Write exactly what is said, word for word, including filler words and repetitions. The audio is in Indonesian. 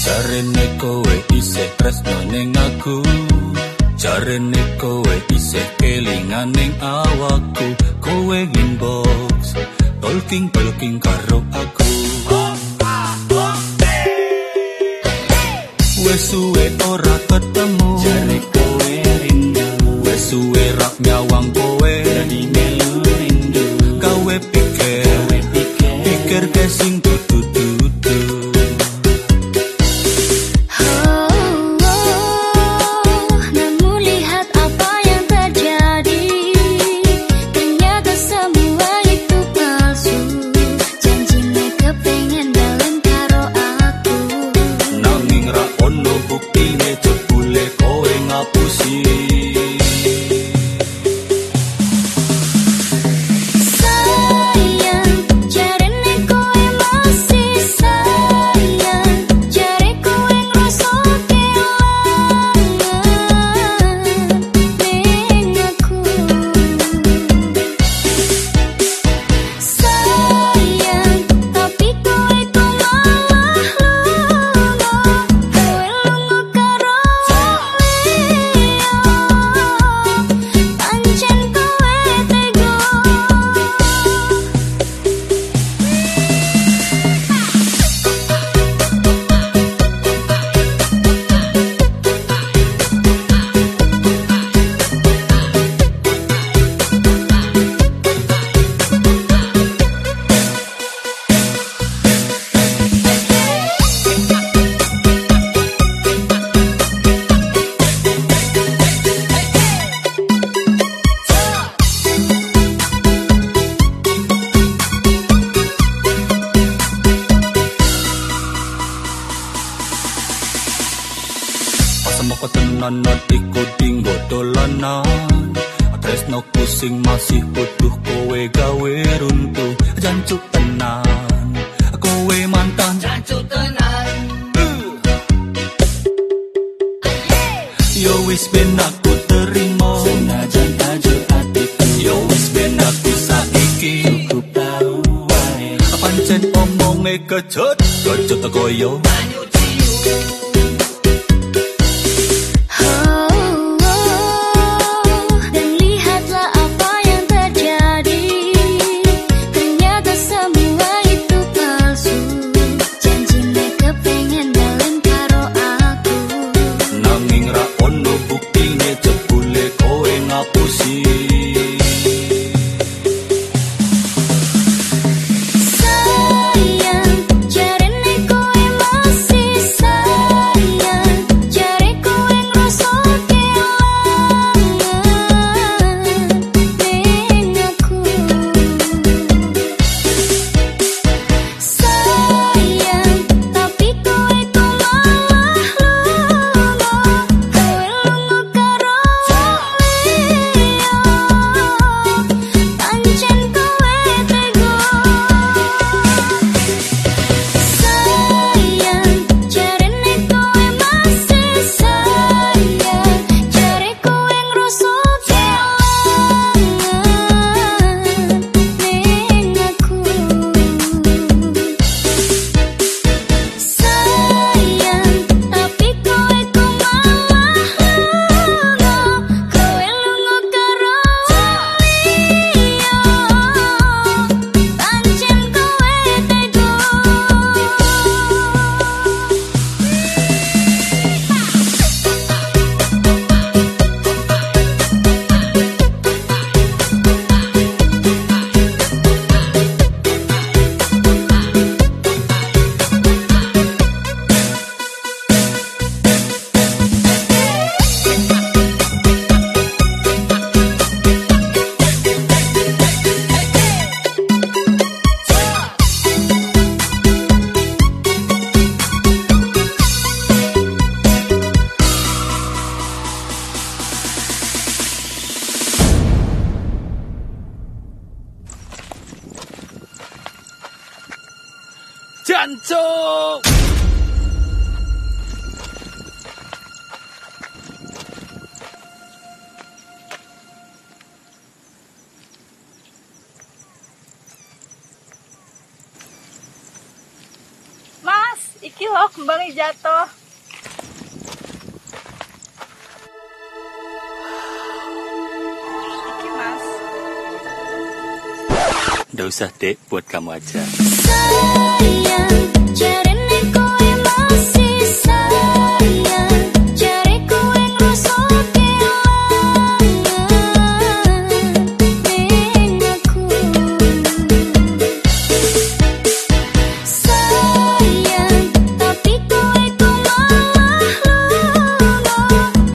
Jarene kowe isih tresno ning aku, jarene kowe isih kelingan ning awakku. Kowe inbox talking talking karo aku. Wes suwe ora ketemu, jare kowe rindu. Wes suwe rak nyawang kowe, dadi melu rindu. Kowe pikir, pikir ke sing tutu-tutu. Moko tenan iku dinggo dolanan. Tresno kusing masih utuh kowe gawe runtuh. Jancuk tenan, kowe mantan jancuk tenan. Yo wis ben aku terima, senajan tajuk hatiku. Yo wis ben aku saiki cukup tau wae. Pancen omonge kecut, kecut koyo banyu ciu. Jancuk. Iki loh kembangnya jatuh. Iki mas. Nggak usah dek, buat kamu aja.